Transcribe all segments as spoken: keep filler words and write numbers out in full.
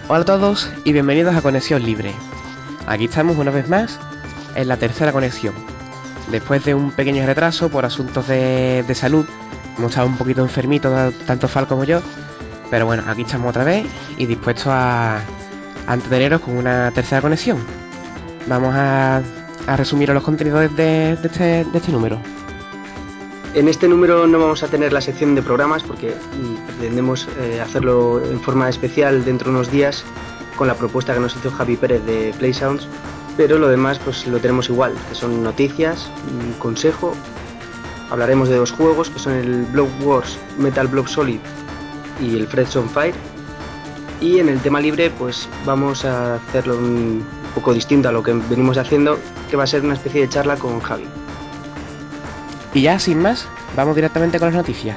Hola a todos y bienvenidos a Conexión Libre. Aquí estamos una vez más en la tercera conexión. Después de un pequeño retraso por asuntos de, de salud, hemos estado un poquito enfermitos, tanto Fal como yo, pero bueno, aquí estamos otra vez y dispuestos a, a entreteneros con una tercera conexión. Vamos a, a resumir los contenidos de, de, este, de este número. En este número no vamos a tener la sección de programas porque pretendemos eh, hacerlo en forma especial dentro de unos días con la propuesta que nos hizo Javi Pérez de Play Sounds, pero lo demás pues lo tenemos igual, que son noticias, un consejo, hablaremos de dos juegos que son el Block Wars Metal Block Solid y el Frets on Fire, y en el tema libre pues vamos a hacerlo un poco distinto a lo que venimos haciendo, que va a ser una especie de charla con Javi. Y ya, sin más, vamos directamente con las noticias.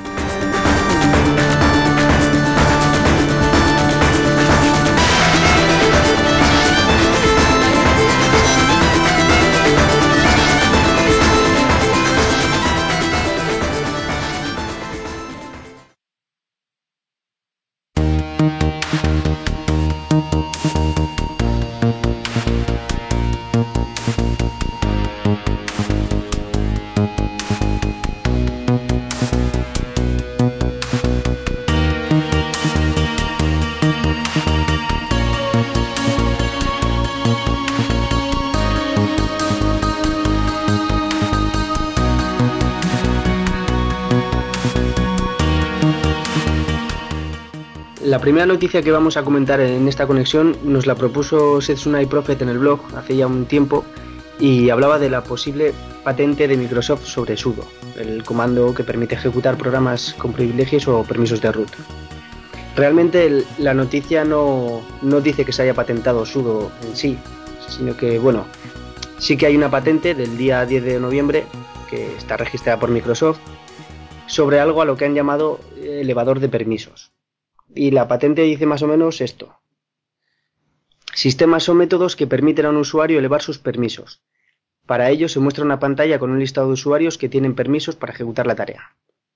La primera noticia que vamos a comentar en esta conexión nos la propuso Setsunai Prophet en el blog hace ya un tiempo y hablaba de la posible patente de Microsoft sobre sudo, el comando que permite ejecutar programas con privilegios o permisos de root. Realmente el, la noticia no, no dice que se haya patentado sudo en sí, sino que, bueno, sí que hay una patente del día diez de noviembre que está registrada por Microsoft sobre algo a lo que han llamado elevador de permisos. Y la patente dice más o menos esto. Sistemas o métodos que permiten a un usuario elevar sus permisos. Para ello se muestra una pantalla con un listado de usuarios que tienen permisos para ejecutar la tarea.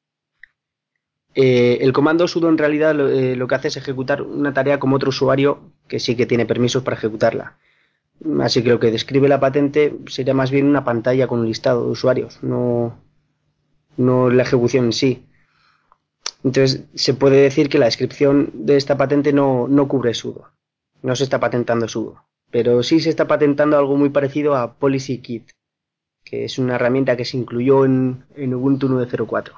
Eh, el comando sudo en realidad lo, eh, lo que hace es ejecutar una tarea como otro usuario que sí que tiene permisos para ejecutarla. Así que lo que describe la patente sería más bien una pantalla con un listado de usuarios, no, no la ejecución en sí. Entonces se puede decir que la descripción de esta patente no, no cubre sudo. No se está patentando sudo. Pero sí se está patentando algo muy parecido a PolicyKit, que es una herramienta que se incluyó en, en Ubuntu nueve cero cuatro.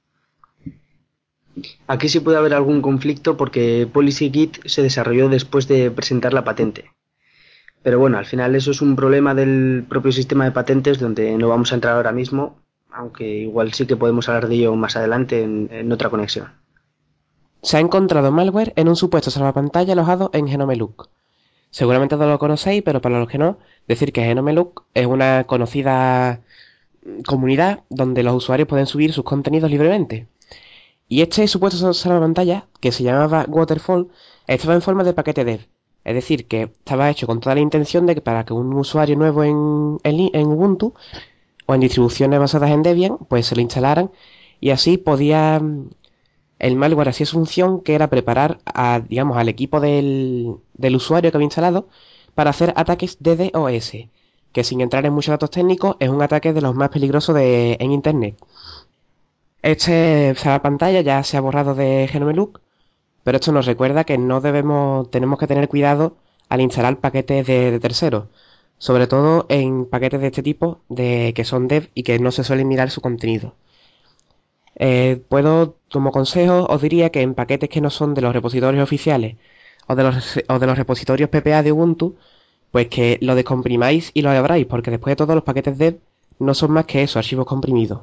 Aquí sí puede haber algún conflicto porque PolicyKit se desarrolló después de presentar la patente. Pero bueno, al final eso es un problema del propio sistema de patentes donde no vamos a entrar ahora mismo, aunque igual sí que podemos hablar de ello más adelante en, en otra conexión. Se ha encontrado malware en un supuesto salvapantalla alojado en GenomeLook. Seguramente todos lo conocéis, pero para los que no, decir que GenomeLook es una conocida comunidad donde los usuarios pueden subir sus contenidos libremente. Y este supuesto salvapantalla, que se llamaba Waterfall, estaba en forma de paquete dev. Es decir, que estaba hecho con toda la intención de que para que un usuario nuevo en, en, en Ubuntu o en distribuciones basadas en Debian, pues se lo instalaran y así podía. El malware hacía su función, que era preparar a, digamos, al equipo del, del usuario que había instalado para hacer ataques de DDoS, que sin entrar en muchos datos técnicos es un ataque de los más peligrosos de, en Internet. Este, esta pantalla ya se ha borrado de GenomeLook, pero esto nos recuerda que no debemos, tenemos que tener cuidado al instalar paquetes de, de terceros, sobre todo en paquetes de este tipo, de que son dev y que no se suelen mirar su contenido. Eh, puedo, como consejo, os diría que en paquetes que no son de los repositorios oficiales o de los, o de los repositorios P P A de Ubuntu, pues que lo descomprimáis y lo abráis, porque después de todo los paquetes dev no son más que eso, archivos comprimidos.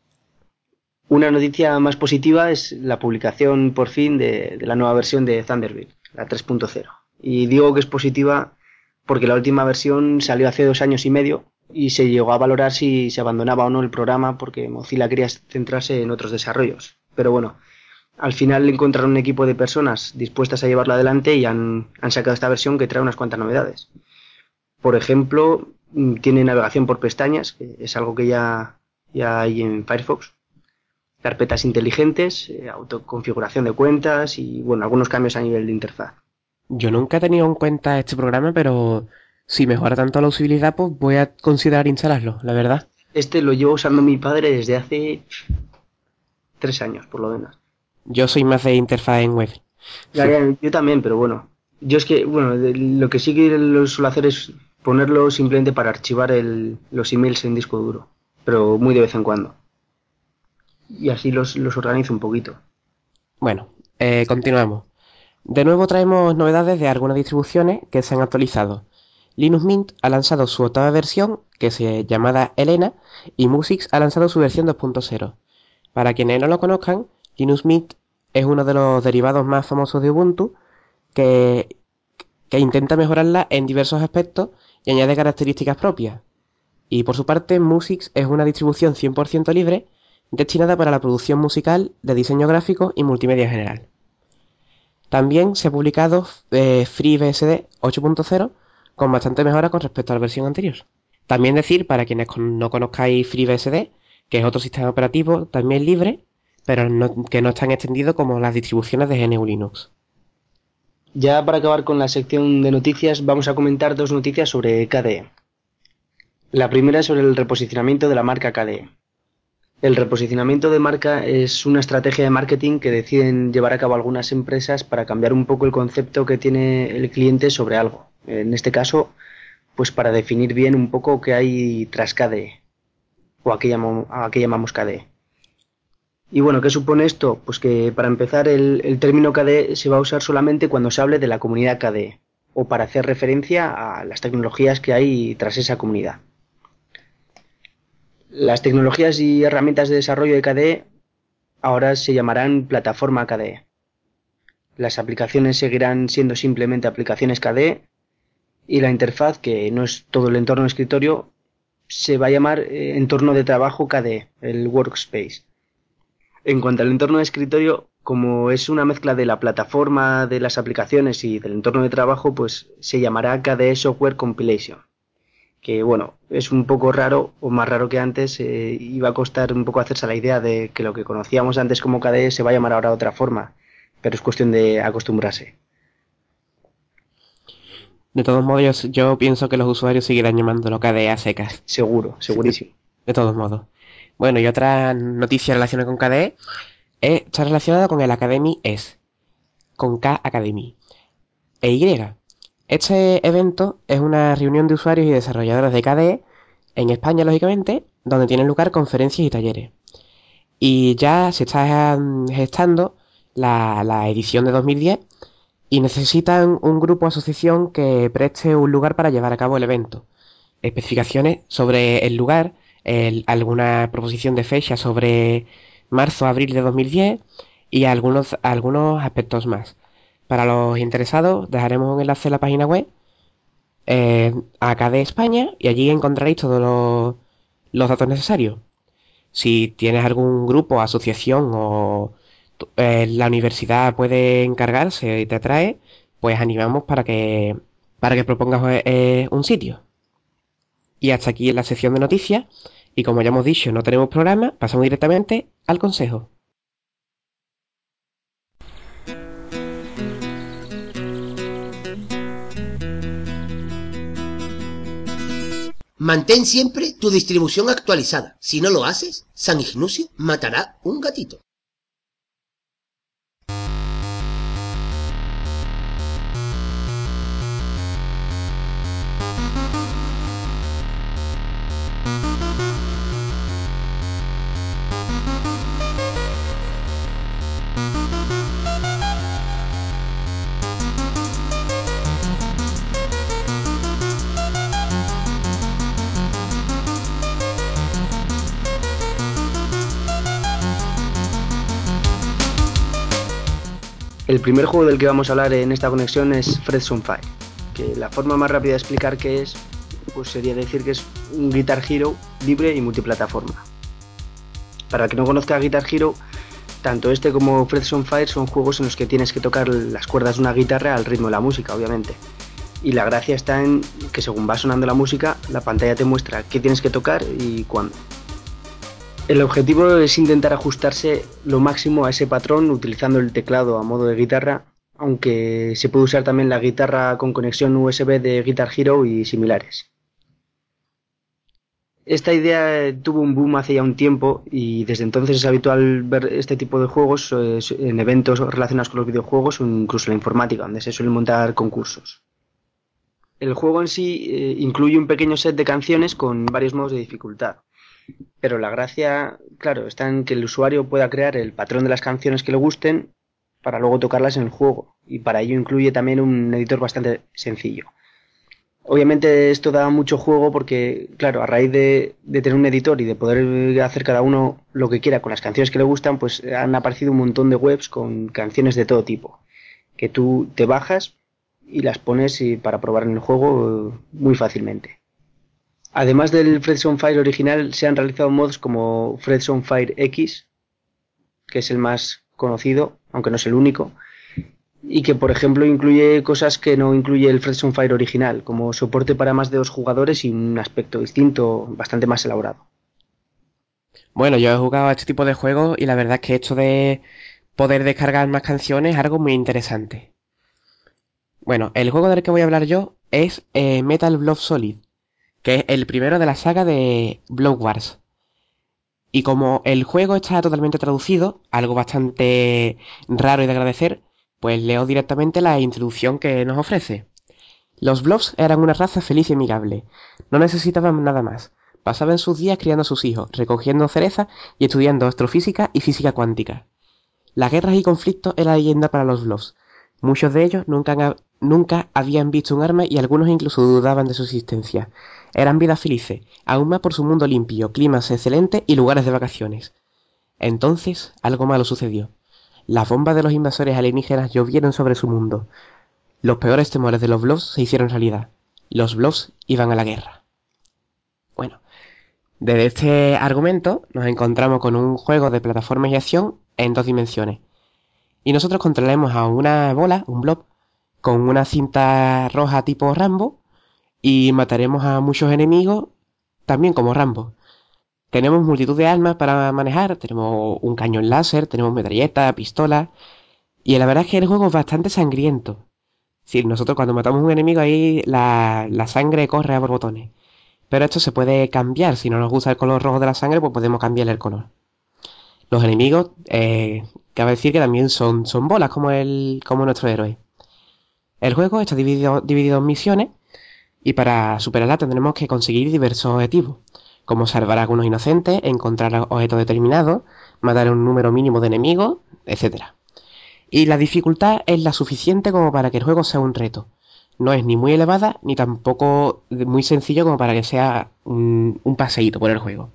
Una noticia más positiva es la publicación por fin de, de la nueva versión de Thunderbird, la tres punto cero. Y digo que es positiva porque la última versión salió hace dos años y medio y se llegó a valorar si se abandonaba o no el programa porque Mozilla quería centrarse en otros desarrollos. Pero bueno, al final encontraron un equipo de personas dispuestas a llevarlo adelante y han, han sacado esta versión que trae unas cuantas novedades. Por ejemplo, tiene navegación por pestañas, que es algo que ya, ya hay en Firefox, carpetas inteligentes, eh, autoconfiguración de cuentas y bueno, algunos cambios a nivel de interfaz. Yo nunca he tenido en cuenta este programa, pero si mejora tanto la usabilidad, pues voy a considerar instalarlo, la verdad. Este lo llevo usando mi padre desde hace tres años, por lo menos. Yo soy más de interfaz en web. Ya, ya, yo también, pero bueno. Yo es que, bueno, de- lo que sí que lo suelo hacer es ponerlo simplemente para archivar el- los emails en disco duro, pero muy de vez en cuando. Y así los, los organizo un poquito. Bueno, eh, continuamos. De nuevo traemos novedades de algunas distribuciones que se han actualizado. Linux Mint ha lanzado su octava versión, que se llamada Elena, y Musix ha lanzado su versión dos punto cero. Para quienes no lo conozcan, Linux Mint es uno de los derivados más famosos de Ubuntu que, que intenta mejorarla en diversos aspectos y añade características propias. Y por su parte, Musix es una distribución cien por ciento libre destinada para la producción musical, de diseño gráfico y multimedia en general. También se ha publicado eh, FreeBSD ocho punto cero con bastante mejora con respecto a la versión anterior. También decir, para quienes no conozcáis FreeBSD, que es otro sistema operativo también libre, pero no, que no es tan extendido como las distribuciones de G N U Linux. Ya para acabar con la sección de noticias, vamos a comentar dos noticias sobre K D E. La primera es sobre el reposicionamiento de la marca K D E. El reposicionamiento de marca es una estrategia de marketing que deciden llevar a cabo algunas empresas para cambiar un poco el concepto que tiene el cliente sobre algo. En este caso, pues para definir bien un poco qué hay tras K D E, o a qué llamamos, a qué llamamos K D E. Y bueno, ¿qué supone esto? Pues que para empezar el, el término K D E se va a usar solamente cuando se hable de la comunidad K D E, o para hacer referencia a las tecnologías que hay tras esa comunidad. Las tecnologías y herramientas de desarrollo de K D E ahora se llamarán plataforma K D E. Las aplicaciones seguirán siendo simplemente aplicaciones K D E y la interfaz, que no es todo el entorno de escritorio, se va a llamar eh, entorno de trabajo K D E, el Workspace. En cuanto al entorno de escritorio, como es una mezcla de la plataforma de las aplicaciones y del entorno de trabajo, pues se llamará K D E Software Compilation. Que bueno, es un poco raro, o más raro que antes, eh, iba a costar un poco hacerse la idea de que lo que conocíamos antes como K D E se va a llamar ahora de otra forma, pero es cuestión de acostumbrarse. De todos modos, yo, yo pienso que los usuarios seguirán llamándolo K D E a secas. Seguro, De, segurísimo. de todos modos. Bueno, y otra noticia relacionada con K D E eh, está relacionada con el Academy S, con K Academy. E Y. Este evento es una reunión de usuarios y desarrolladores de K D E, en España lógicamente, donde tienen lugar conferencias y talleres. Y ya se está mm, gestando la, la edición de dos mil diez y necesitan un grupo o asociación que preste un lugar para llevar a cabo el evento. Especificaciones sobre el lugar, el- alguna proposición de fecha sobre marzo-abril de dos mil diez y algunos, algunos aspectos más. Para los interesados dejaremos un enlace en la página web eh, a K D España y allí encontraréis todos los, los datos necesarios. Si tienes algún grupo, asociación o eh, la universidad puede encargarse y te atrae, pues animamos para que, para que propongas eh, un sitio. Y hasta aquí la sección de noticias. Y como ya hemos dicho, no tenemos programa, pasamos directamente al consejo. Mantén siempre tu distribución actualizada. Si no lo haces, San Ignacio matará un gatito. El primer juego del que vamos a hablar en esta conexión es Frets on Fire, que la forma más rápida de explicar qué es, pues sería decir que es un Guitar Hero libre y multiplataforma. Para el que no conozca Guitar Hero, tanto este como Frets on Fire son juegos en los que tienes que tocar las cuerdas de una guitarra al ritmo de la música, obviamente. Y la gracia está en que según va sonando la música, la pantalla te muestra qué tienes que tocar y cuándo. El objetivo es intentar ajustarse lo máximo a ese patrón utilizando el teclado a modo de guitarra aunque se puede usar también la guitarra con conexión U S B de Guitar Hero y similares. Esta idea tuvo un boom hace ya un tiempo y desde entonces es habitual ver este tipo de juegos eh, en eventos relacionados con los videojuegos o incluso en la informática, donde se suelen montar concursos. El juego en sí eh, incluye un pequeño set de canciones con varios modos de dificultad, pero la gracia, claro, está en que el usuario pueda crear el patrón de las canciones que le gusten para luego tocarlas en el juego, y para ello incluye también un editor bastante sencillo. Obviamente esto da mucho juego porque, claro, a raíz de, de tener un editor y de poder hacer cada uno lo que quiera con las canciones que le gustan, pues han aparecido un montón de webs con canciones de todo tipo, que tú te bajas y las pones y para probar en el juego eh, muy fácilmente. Además del Frets on Fire original, se han realizado mods como Frets on Fire X, que es el más conocido, aunque no es el único, y que por ejemplo incluye cosas que no incluye el Frets on Fire original, como soporte para más de dos jugadores y un aspecto distinto, bastante más elaborado. Bueno, yo he jugado a este tipo de juegos y la verdad es que esto de poder descargar más canciones es algo muy interesante. Bueno, el juego del que voy a hablar yo es eh, Metal Blood Solid, que es el primero de la saga de Blood Wars. Y como el juego está totalmente traducido, algo bastante raro y de agradecer, pues leo directamente la introducción que nos ofrece. Los Blobs eran una raza feliz y amigable. No necesitaban nada más. Pasaban sus días criando a sus hijos, recogiendo cerezas y estudiando astrofísica y física cuántica. Las guerras y conflictos eran leyenda para los Blobs. Muchos de ellos nunca, han- nunca habían visto un arma y algunos incluso dudaban de su existencia. Eran vidas felices, aún más por su mundo limpio, climas excelentes y lugares de vacaciones. Entonces, algo malo sucedió. Las bombas de los invasores alienígenas llovieron sobre su mundo. Los peores temores de los Blobs se hicieron realidad. Los Blobs iban a la guerra. Bueno, desde este argumento nos encontramos con un juego de plataformas y acción en dos dimensiones. Y nosotros controlaremos a una bola, un blob, con una cinta roja tipo Rambo y mataremos a muchos enemigos también como Rambo. Tenemos multitud de armas para manejar, tenemos un cañón láser, tenemos metralleta, pistola y la verdad es que el juego es bastante sangriento. Sí, nosotros cuando matamos a un enemigo ahí la, la sangre corre a borbotones. Pero esto se puede cambiar, si no nos gusta el color rojo de la sangre pues podemos cambiarle el color. Los enemigos, eh, cabe decir que también son, son bolas como, el, como nuestro héroe. El juego está dividido, dividido en misiones y para superarla tendremos que conseguir diversos objetivos, como salvar a algunos inocentes, encontrar objetos determinados, matar a un número mínimo de enemigos, etcétera. Y la dificultad es la suficiente como para que el juego sea un reto. No es ni muy elevada ni tampoco muy sencillo como para que sea un, un paseíto por el juego.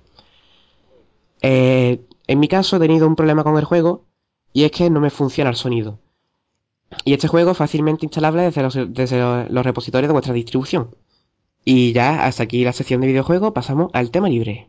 Eh, en mi caso he tenido un problema con el juego y es que no me funciona el sonido. Y este juego es fácilmente instalable desde los, desde los repositorios de vuestra distribución. Y ya hasta aquí la sección de videojuegos, pasamos al tema libre.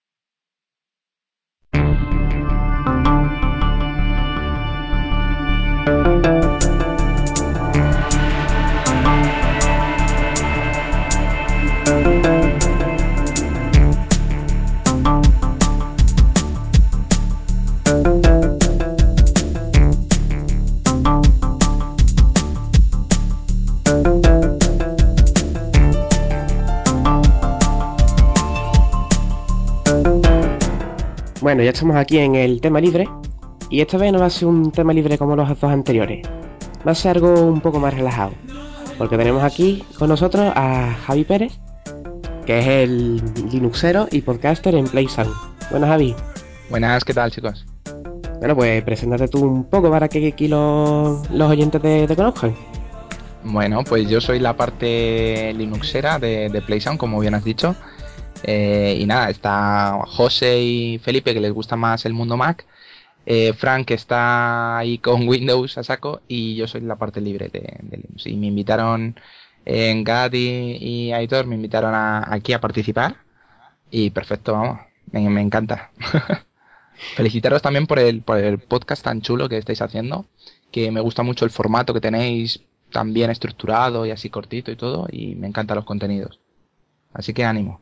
Bueno, ya estamos aquí en el tema libre. Y esta vez no va a ser un tema libre como los dos anteriores. Va a ser algo un poco más relajado. Porque tenemos aquí con nosotros a Javi Pérez, que es el Linuxero y podcaster en PlaySound. Buenas, Javi. Buenas, ¿qué tal, chicos? Bueno, pues preséntate tú un poco para que aquí los, los oyentes te, te conozcan. Bueno, pues yo soy la parte linuxera de, de PlaySound, como bien has dicho. Eh, y nada, está José y Felipe, que les gusta más el mundo Mac. Eh, Frank, que está ahí con Windows a saco. Y yo soy la parte libre de, de Linux. Y me invitaron, en Gad y, y Aitor, me invitaron a- aquí a participar. Y perfecto, vamos, me, me encanta. Felicitaros también por el, por el podcast tan chulo que estáis haciendo, que me gusta mucho el formato que tenéis, tan bien estructurado y así cortito y todo, y me encantan los contenidos. Así que ánimo.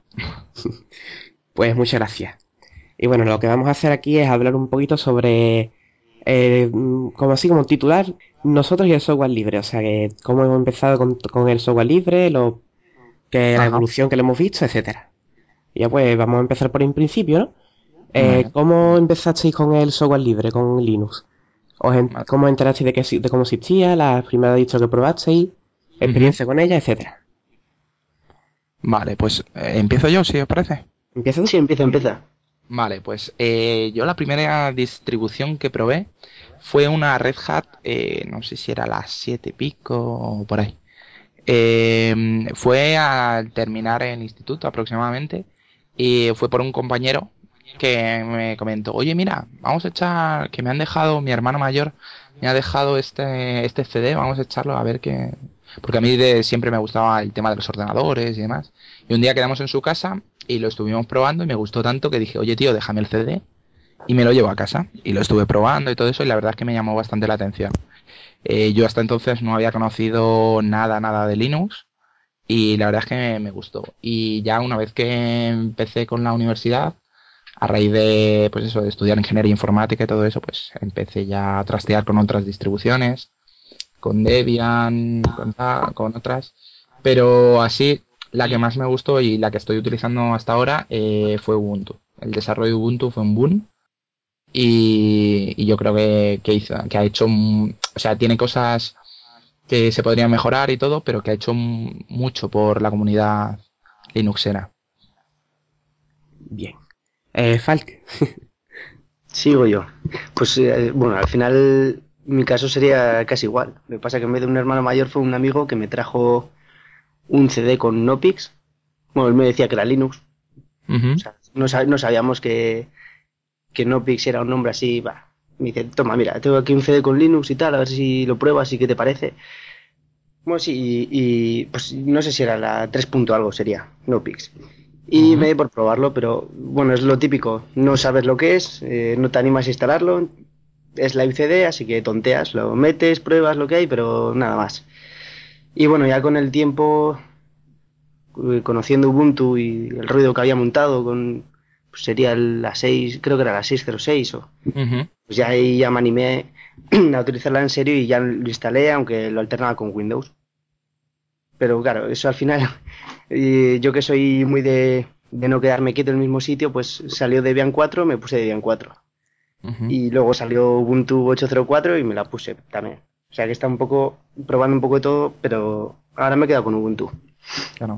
Pues muchas gracias. Y bueno, lo que vamos a hacer aquí es hablar un poquito sobre Eh, como así, como titular, nosotros y el software libre. O sea, que cómo hemos empezado con, con el software libre, lo que la Ajá. evolución que le hemos visto, etcétera. Y ya pues vamos a empezar por el principio, ¿no? Eh, Vale. ¿Cómo empezasteis con el software libre, con Linux? ¿Os en- Vale. ¿Cómo enterasteis de, que, exi- de cómo existía, las primeras distros que probasteis, Ujú. experiencia con ella, etcétera? Vale, pues eh, empiezo yo, si os parece. ¿Empieza tú? Sí, empieza, empieza. Vale, pues eh, yo la primera distribución que probé fue una Red Hat, eh, no sé si era las siete y pico o por ahí. Eh, fue al terminar el instituto aproximadamente y fue por un compañero que me comentó, oye mira, vamos a echar, que me han dejado, mi hermano mayor me ha dejado este, este C D, vamos a echarlo a ver qué... Porque a mí de, siempre me gustaba el tema de los ordenadores y demás. Y un día quedamos en su casa y lo estuvimos probando y me gustó tanto que dije, oye tío, déjame el C D y me lo llevo a casa. Y lo estuve probando y todo eso y la verdad es que me llamó bastante la atención. Eh, yo hasta entonces no había conocido nada, nada de Linux y la verdad es que me, me gustó. Y ya una vez que empecé con la universidad, a raíz de, pues eso, de estudiar ingeniería informática y todo eso, pues empecé ya a trastear con otras distribuciones, con Debian, con, ta- con otras. Pero así, la que más me gustó y la que estoy utilizando hasta ahora eh, fue Ubuntu. El desarrollo de Ubuntu fue un boom y, y yo creo que, que hizo, que ha hecho, un- o sea, tiene cosas que se podrían mejorar y todo, pero que ha hecho m- mucho por la comunidad linuxera. Bien. Eh, Falk. Sigo yo. Pues eh, bueno, al final mi caso sería casi igual. Lo que pasa es que en vez de un hermano mayor fue un amigo que me trajo un C D con Nopix. Bueno, él me decía que era Linux. O Ujú. sea, no, sab- no sabíamos que, que Nopix era un nombre así. Va. Me dice, toma, mira, tengo aquí un C D con Linux y tal, a ver si lo pruebas y qué te parece. Bueno, sí, y, y, pues no sé si era la tres punto algo sería, Nopix. Y Ujú. me di por probarlo, pero bueno, es lo típico. No sabes lo que es, eh, no te animas a instalarlo. Es live C D, así que tonteas, lo metes, pruebas lo que hay, pero nada más. Y bueno, ya con el tiempo, eh, conociendo Ubuntu y el ruido que había montado con, pues sería la seis, creo que era la seis cero seis, o, Ujú. pues ya ahí ya me animé a utilizarla en serio y ya lo instalé, aunque lo alternaba con Windows. Pero claro, eso al final, y yo que soy muy de, de no quedarme quieto en el mismo sitio, pues salió Debian cuatro, me puse Debian cuatro. Ujú. Y luego salió Ubuntu ocho cero cuatro y me la puse también. O sea que está un poco, probando un poco de todo, pero ahora me he quedado con Ubuntu. Claro.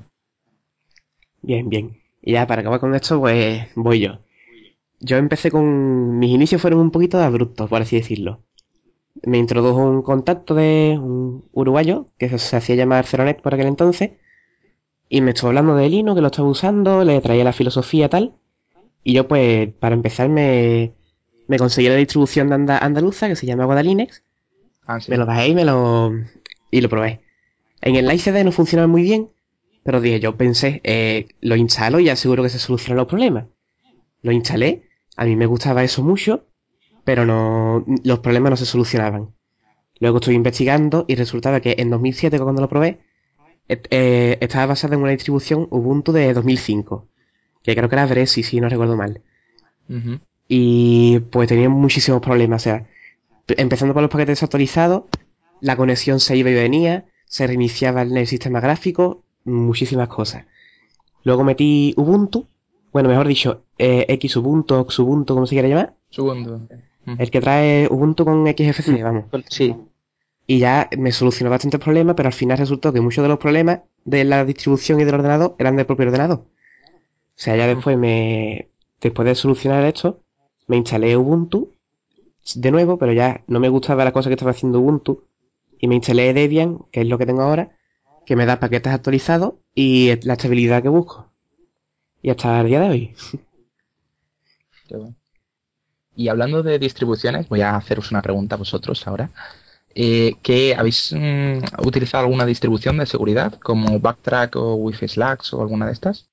Bien, bien. Y ya para acabar con esto, pues voy yo. Yo empecé con... Mis inicios fueron un poquito abruptos, por así decirlo. Me introdujo un contacto de un uruguayo que se, se hacía llamar Ceronet por aquel entonces y me estuvo hablando de Linux, que lo estaba usando, le traía la filosofía tal y yo pues para empezar me, me conseguí la distribución de anda- andaluza que se llama Guadalinux, Ah, me sí. lo bajé y me lo y lo probé. En el I C D no funcionaba muy bien, pero dije yo pensé, eh, lo instalo y ya seguro que se solucionan los problemas. Lo instalé, a mí me gustaba eso mucho, pero no los problemas no se solucionaban. Luego estuve investigando y resultaba que en dos mil siete, cuando lo probé, et- eh, estaba basada en una distribución Ubuntu de dos mil cinco, que creo que era Bresi, si no recuerdo mal. Ujú. Y pues tenía muchísimos problemas, o sea, empezando por los paquetes desactualizados, la conexión se iba y venía, se reiniciaba el sistema gráfico, muchísimas cosas. Luego metí Ubuntu, bueno, mejor dicho, eh, Xubuntu, Xubuntu, como se quiera llamar, Segundo. el Ujú. que trae Ubuntu con X F C, vamos. Mm, sí, Y ya me solucionó bastantes problemas, pero al final resultó que muchos de los problemas de la distribución y del ordenador eran del propio ordenador. O sea, ya Ujú. después me, después de solucionar esto, me instalé Ubuntu de nuevo, pero ya no me gustaba la cosa que estaba haciendo Ubuntu y me instalé Debian, que es lo que tengo ahora, que me da paquetes actualizados y la estabilidad que busco. Y hasta el día de hoy. Qué bueno. Y hablando de distribuciones, voy a haceros una pregunta a vosotros ahora. Eh, ¿qué, habéis mm, utilizado alguna distribución de seguridad como Backtrack o Wi-Fi Slacks o alguna de estas?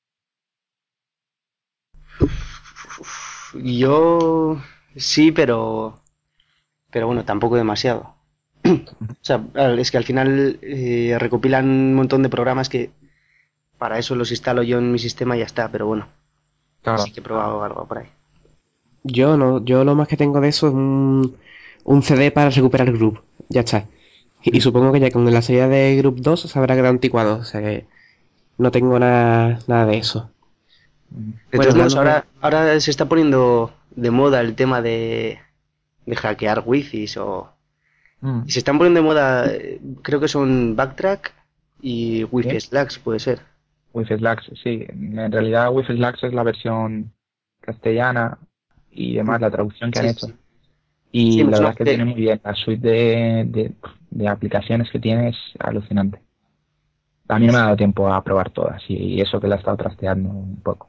yo sí, pero, pero bueno, tampoco demasiado. O sea, es que al final eh, recopilan un montón de programas que para eso los instalo yo en mi sistema y ya está, pero bueno, sí Claro. que he probado algo por ahí. Yo no, yo lo más que tengo de eso es un, un C D para recuperar Group. Ya está. Y, y supongo que ya con la salida de Group dos se habrá quedado anticuado. O sea que no tengo nada, nada de eso. De Bueno, todos modos, hablando de... ahora, ahora se está poniendo de moda el tema de, de hackear wifis o... Mm. Y se están poniendo de moda, eh, creo que son Backtrack y Wi-Fi ¿Sí? Slacks, puede ser. Wi-Fi Slacks, sí. En realidad Wi-Fi Slacks es la versión castellana y demás, la traducción que han Sí, hecho. sí. Sí, Y me la suena verdad es que que... tiene muy bien. La suite de, de, de aplicaciones que tiene es alucinante. A mí no me ha dado tiempo a probar todas y eso que la he estado trasteando un poco.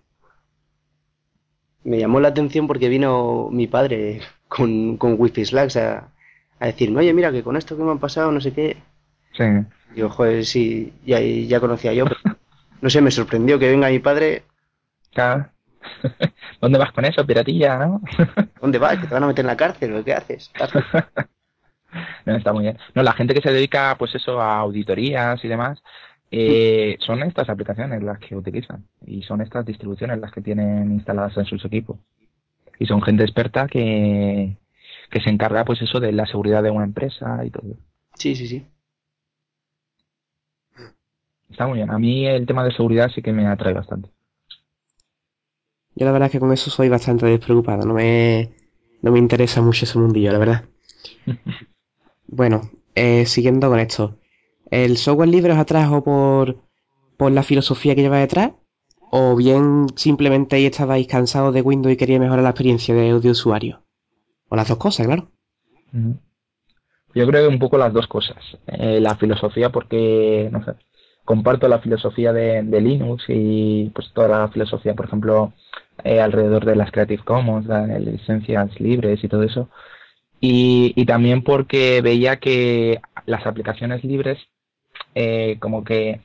Me llamó la atención porque vino mi padre con, con Wi-Fi Slacks a, a decirme, oye, mira, que con esto que me ha pasado, no sé qué. Sí. Y yo, joder, sí, ya, ya conocía yo, pero no sé, me sorprendió que venga mi padre. Claro. ¿Dónde vas con eso, piratilla, no? ¿Dónde vas? ¿Que te van a meter en la cárcel? ¿O qué haces? ¿Estás loco? No, está muy bien. No, la gente que se dedica, pues eso, a auditorías y demás, eh, son estas aplicaciones las que utilizan y son estas distribuciones las que tienen instaladas en sus equipos. Y son gente experta que, que se encarga, pues eso, de la seguridad de una empresa y todo. Sí, sí, sí. Está muy bien. A mí el tema de seguridad sí que me atrae bastante. Yo la verdad es que con eso soy bastante despreocupado. No me, no me interesa mucho ese mundillo, la verdad. Bueno, eh, siguiendo con esto. ¿El software libre os atrajo por, por la filosofía que lleva detrás? ¿O bien simplemente ahí estabais cansados de Windows y quería mejorar la experiencia de, de usuario? O las dos cosas, claro. Ujú. Yo creo que un poco las dos cosas. Eh, la filosofía porque, no sé, comparto la filosofía de, de Linux y pues toda la filosofía, por ejemplo, eh, alrededor de las Creative Commons, las licencias libres y todo eso. Y, y también porque veía que las aplicaciones libres eh, como que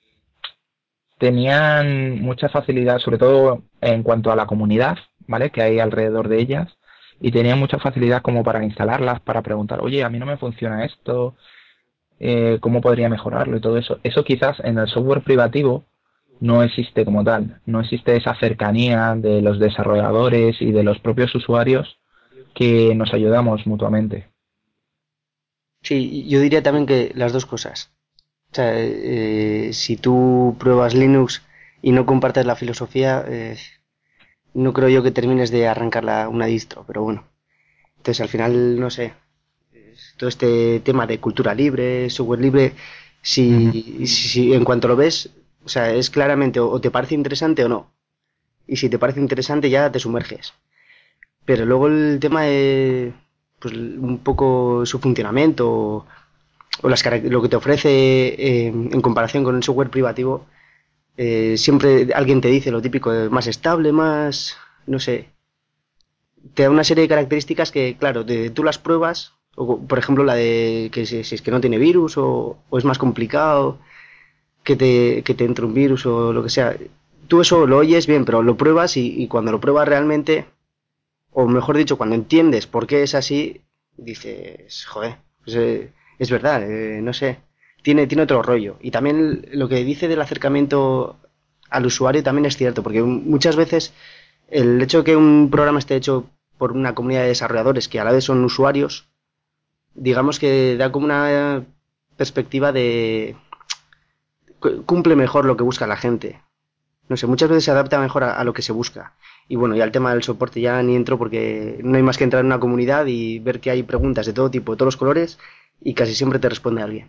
tenían mucha facilidad, sobre todo en cuanto a la comunidad, ¿vale? Que hay alrededor de ellas. Y tenían mucha facilidad como para instalarlas, para preguntar, oye, a mí no me funciona esto, eh, cómo podría mejorarlo y todo eso. Eso quizás en el software privativo no existe como tal, no existe esa cercanía de los desarrolladores y de los propios usuarios que nos ayudamos mutuamente. Sí, yo diría también que las dos cosas. O sea, eh, si tú pruebas Linux y no compartes la filosofía, eh, no creo yo que termines de arrancar la, una distro, pero bueno. Entonces, al final, no sé, todo este tema de cultura libre, software libre, Ujú. si, si, si en cuanto lo ves, o sea, es claramente o, o te parece interesante o no. Y si te parece interesante ya te sumerges. Pero luego el tema de, pues un poco su funcionamiento o, o las, lo que te ofrece eh, en comparación con el software privativo, eh, siempre alguien te dice lo típico, de más estable, más, no sé, te da una serie de características que, claro, de, tú las pruebas, o, por ejemplo la de que si, si es que no tiene virus o, o es más complicado que te, que te entre un virus o lo que sea. Tú eso lo oyes bien, pero lo pruebas y, y cuando lo pruebas realmente, o mejor dicho, cuando entiendes por qué es así, dices, joder, pues, eh, es verdad, eh, no sé, tiene, tiene otro rollo. Y también lo que dice del acercamiento al usuario también es cierto, porque muchas veces el hecho de que un programa esté hecho por una comunidad de desarrolladores que a la vez son usuarios, digamos que da como una perspectiva de cumple mejor lo que busca la gente. No sé, muchas veces se adapta mejor a, a lo que se busca. Y bueno, ya el tema del soporte ya ni entro porque no hay más que entrar en una comunidad y ver que hay preguntas de todo tipo, de todos los colores, y casi siempre te responde alguien.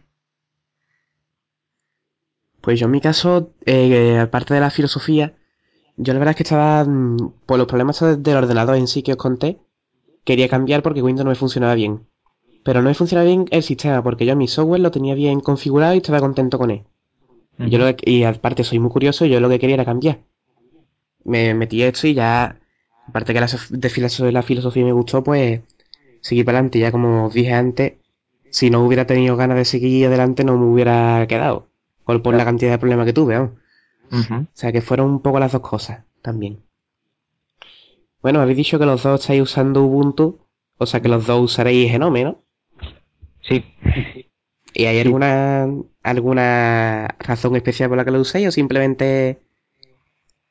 Pues yo en mi caso, eh, aparte de la filosofía, yo la verdad es que estaba, mm, por los problemas del ordenador en sí que os conté, quería cambiar porque Windows no me funcionaba bien. Pero no me funcionaba bien el sistema porque yo mi software lo tenía bien configurado y estaba contento con él. Y yo Ujú. lo que- y aparte soy muy curioso y yo lo que quería era cambiar. Me metí esto y ya, aparte que la, sof- de filoso- la filosofía me gustó, pues seguí para adelante. Ya como os dije antes, si no hubiera tenido ganas de seguir adelante no me hubiera quedado. Por, por la Claro. cantidad de problemas que tuve, ¿no? O Ujú. sea que fueron un poco las dos cosas también. Bueno, habéis dicho que los dos estáis usando Ubuntu, o sea que los dos usaréis Genome, ¿no? Sí. ¿Y hay Sí. alguna alguna razón especial por la que lo uséis o simplemente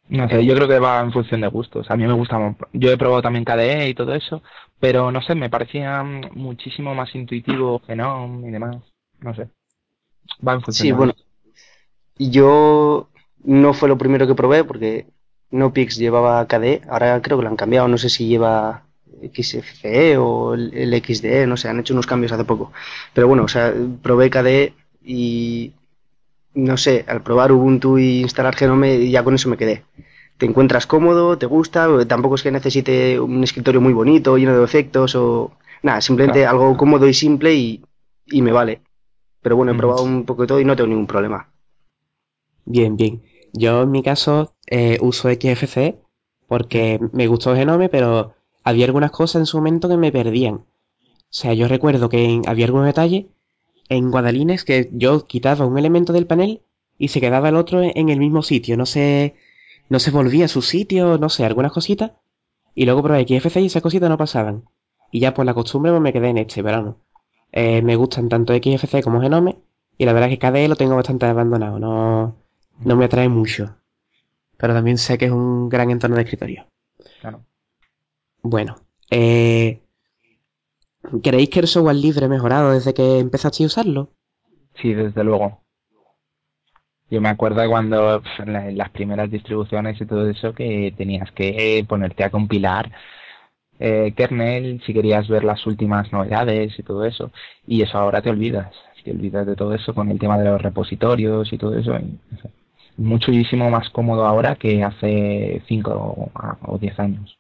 No sé, yo creo que va en función de gustos. A mí me gusta, mo- yo he probado también K D E y todo eso, pero no sé, me parecía mm, muchísimo más intuitivo Genome y demás. No sé, va en función Sí, de bueno, gustos. yo no fue lo primero que probé porque NoPix llevaba K D E, ahora creo que lo han cambiado, no sé si lleva X F C E o el, el X D E, no sé, han hecho unos cambios hace poco. Pero bueno, o sea, probé K D E y no sé, al probar Ubuntu y instalar Genome ya con eso me quedé. Te encuentras cómodo, te gusta, tampoco es que necesite un escritorio muy bonito, lleno de efectos o nada, simplemente Claro. algo cómodo y simple y, y me vale. Pero bueno, he Ujú. probado un poco de todo y no tengo ningún problema. Bien, bien. Yo en mi caso eh, uso X F C E Mm. porque me gustó Genome, pero había algunas cosas en su momento que me perdían. O sea, yo recuerdo que en- había algunos detalles en Guadalines que yo quitaba un elemento del panel y se quedaba el otro en el mismo sitio. No se, no se volvía a su sitio, no sé, algunas cositas. Y luego probé X F C y esas cositas no pasaban. Y ya por la costumbre pues me quedé en este verano. Eh, me gustan tanto X F C como Genome. Y la verdad es que K D E lo tengo bastante abandonado. No, no me atrae mucho. Pero también sé que es un gran entorno de escritorio. Claro. Bueno, eh, ¿creéis que el software libre ha mejorado desde que empezaste a usarlo? Sí, desde luego. Yo me acuerdo cuando pf, en la- en las primeras distribuciones y todo eso que tenías que ponerte a compilar eh, kernel si querías ver las últimas novedades y todo eso. Y eso ahora te olvidas. Te olvidas de todo eso con el tema de los repositorios y todo eso. Y, no sé, muchísimo más cómodo ahora que hace cinco o o diez años.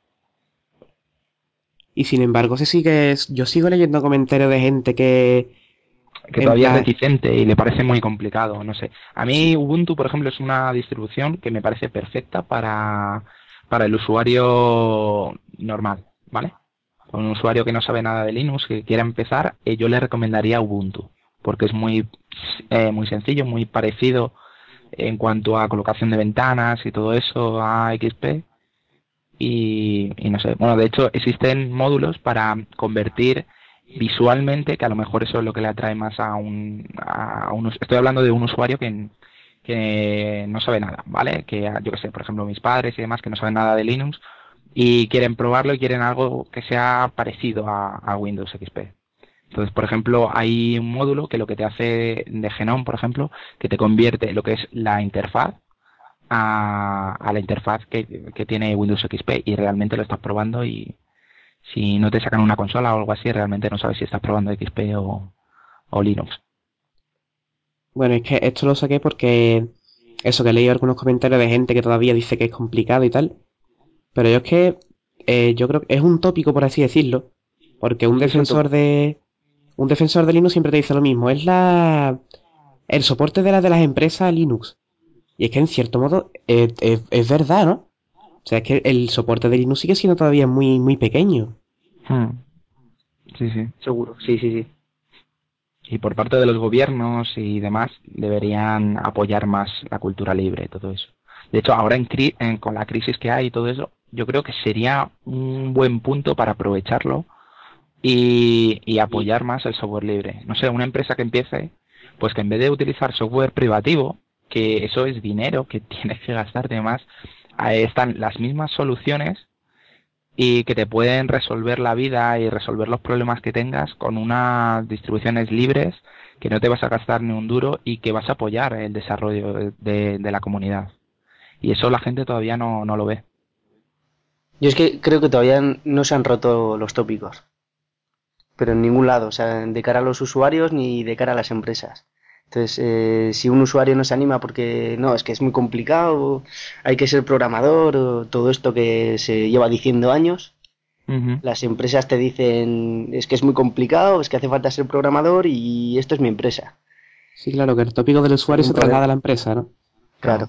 Y sin embargo, se sigue, yo sigo leyendo comentarios de gente que, Que en todavía es plan, reticente y le parece muy complicado, no sé. A sí, mí Ubuntu, por ejemplo, es una distribución que me parece perfecta para, para el usuario normal, ¿vale? Un usuario que no sabe nada de Linux, que quiera empezar, eh, yo le recomendaría Ubuntu, porque es muy, eh, muy sencillo, muy parecido en cuanto a colocación de ventanas y todo eso a X P. Y, y no sé, bueno, de hecho existen módulos para convertir visualmente, que a lo mejor eso es lo que le atrae más a un, a un us- estoy hablando de un usuario que, que no sabe nada, ¿vale? Que yo que sé, por ejemplo, mis padres y demás que no saben nada de Linux y quieren probarlo y quieren algo que sea parecido a, a Windows X P. Entonces, por ejemplo, hay un módulo que lo que te hace de Genome, por ejemplo, que te convierte lo que es la interfaz a, a la interfaz que, que tiene Windows X P y realmente lo estás probando y si no te sacan una consola o algo así, realmente no sabes si estás probando X P o, o Linux. bueno, es que esto lo saqué porque eso que he leído algunos comentarios de gente que todavía dice que es complicado y tal, pero yo es que eh, yo creo que es un tópico por así decirlo, porque un Sí, es un defensor topo. de un defensor de Linux siempre te dice lo mismo, es la el soporte de las de las empresas Linux. Y es que en cierto modo eh, es, es verdad, ¿no? O sea, es que el soporte de Linux sigue siendo todavía muy muy pequeño. Hmm. Sí, sí. Seguro, sí, sí, sí. Y por parte de los gobiernos y demás deberían apoyar más la cultura libre y todo eso. De hecho, ahora en, cri- en- con la crisis que hay y todo eso, yo creo que sería un buen punto para aprovecharlo y, y apoyar más el software libre. No sé, una empresa que empiece, pues que en vez de utilizar software privativo, que eso es dinero que tienes que gastarte más, ahí están las mismas soluciones y que te pueden resolver la vida y resolver los problemas que tengas con unas distribuciones libres que no te vas a gastar ni un duro y que vas a apoyar el desarrollo de, de la comunidad. Y eso la gente todavía no, no lo ve. Yo es que creo que todavía no se han roto los tópicos, pero en ningún lado, o sea, de cara a los usuarios ni de cara a las empresas. Entonces, eh, si un usuario no se anima porque no, es que es muy complicado, hay que ser programador, o todo esto que se lleva diciendo años, Ujú. las empresas te dicen es que es muy complicado, es que hace falta ser programador y esto es mi empresa. Sí, claro, que el tópico del Es usuario un se traslada a problema. la empresa, ¿no? Claro. Claro.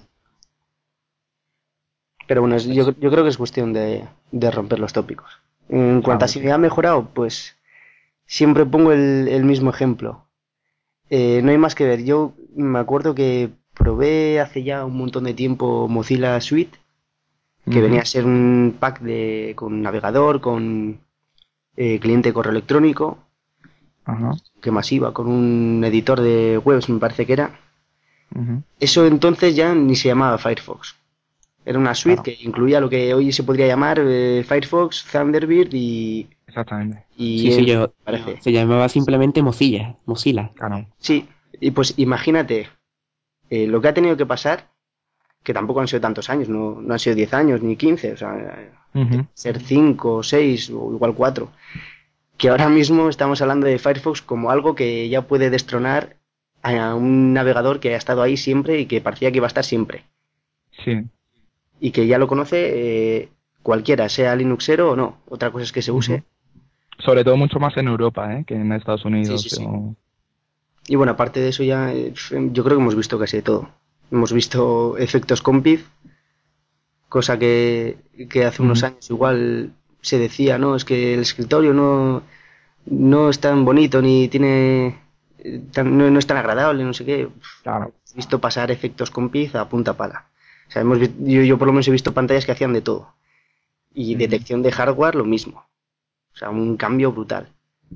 Pero bueno, es- yo, Pues, yo creo que es cuestión de, de romper los tópicos. En cuanto a claro, si sí. me ha mejorado, pues siempre pongo el, el mismo ejemplo. Eh, no hay más que ver. Yo me acuerdo que probé hace ya un montón de tiempo Mozilla Suite, que venía Ujú. a ser un pack de, con navegador, con eh, cliente de correo electrónico, Ajá. que más iba, con un editor de webs, me parece que era. Ujú. Eso entonces ya ni se llamaba Firefox. Era una suite Claro. que incluía lo que hoy se podría llamar eh, Firefox, Thunderbird y, Exactamente. y Sí, sí, en- yo. parece. Se llamaba simplemente Mozilla. Mozilla. Claro. Sí, y pues imagínate eh, lo que ha tenido que pasar, que tampoco han sido tantos años, no, no han sido diez años ni quince, o sea, Ujú. ser cinco o seis o igual cuatro, que ahora mismo estamos hablando de Firefox como algo que ya puede destronar a un navegador que ha estado ahí siempre y que parecía que iba a estar siempre. Sí. Y que ya lo conoce eh, cualquiera, sea Linuxero o no. Otra cosa es que se use. Ujú. Sobre todo mucho más en Europa, ¿eh? Que en Estados Sí, Unidos. sí, sí. o- Y bueno, aparte de eso ya, eh, yo creo que hemos visto casi de todo. Hemos visto efectos Compid, cosa que, que hace unos Ujú. años igual se decía, no, es que el escritorio no, no es tan bonito ni tiene eh, tan- no, no es tan agradable, no sé qué. Claro. He visto pasar efectos Compid a punta pala. O sea, hemos, vi- yo, yo por lo menos he visto pantallas que hacían de todo. Y Ujú. detección de hardware lo mismo. O sea, un cambio brutal.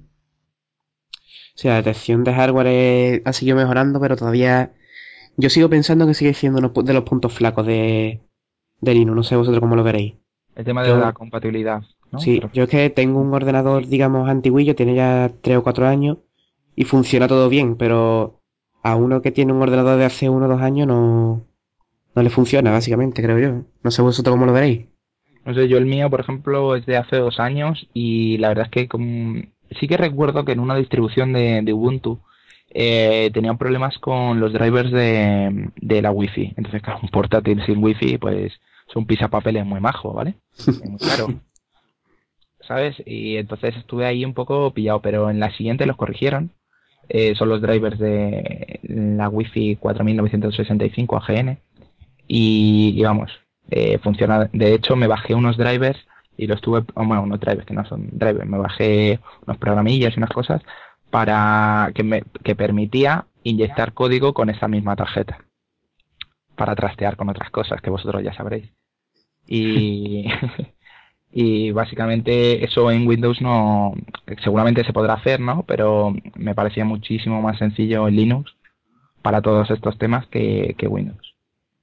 O sea, la detección de hardware es- ha seguido mejorando, pero todavía. Yo sigo pensando que sigue siendo uno de los puntos flacos de, de Linux. No sé vosotros cómo lo veréis. El tema de la Yo, compatibilidad, ¿no? ¿Te sí, yo es refieres? que tengo un ordenador, digamos, antiguillo, tiene ya tres o cuatro años y funciona todo bien, pero a uno que tiene un ordenador de hace uno o dos años no, no le funciona, básicamente, creo yo. No sé vosotros cómo lo veréis. No sé, yo el mío, por ejemplo, es de hace dos años y la verdad es que como- sí que recuerdo que en una distribución de, de Ubuntu eh, tenían problemas con los drivers de, de la Wi-Fi. Entonces, claro, un portátil sin Wi-Fi, pues es un pisapapeles muy majo, ¿vale? Es muy caro, ¿sabes? Y entonces estuve ahí un poco pillado, pero en la siguiente los corrigieron. Eh, son los drivers de la Wi-Fi cuatro mil novecientos sesenta y cinco A G N y, y vamos, eh, funciona. De hecho, me bajé unos drivers y los tuve, oh, bueno, unos drivers que no son drivers, me bajé unos programillas y unas cosas para que me que permitía inyectar código con esa misma tarjeta para trastear con otras cosas que vosotros ya sabréis. Y, y básicamente eso en Windows no, seguramente se podrá hacer, ¿no? Pero me parecía muchísimo más sencillo en Linux para todos estos temas que, que Windows.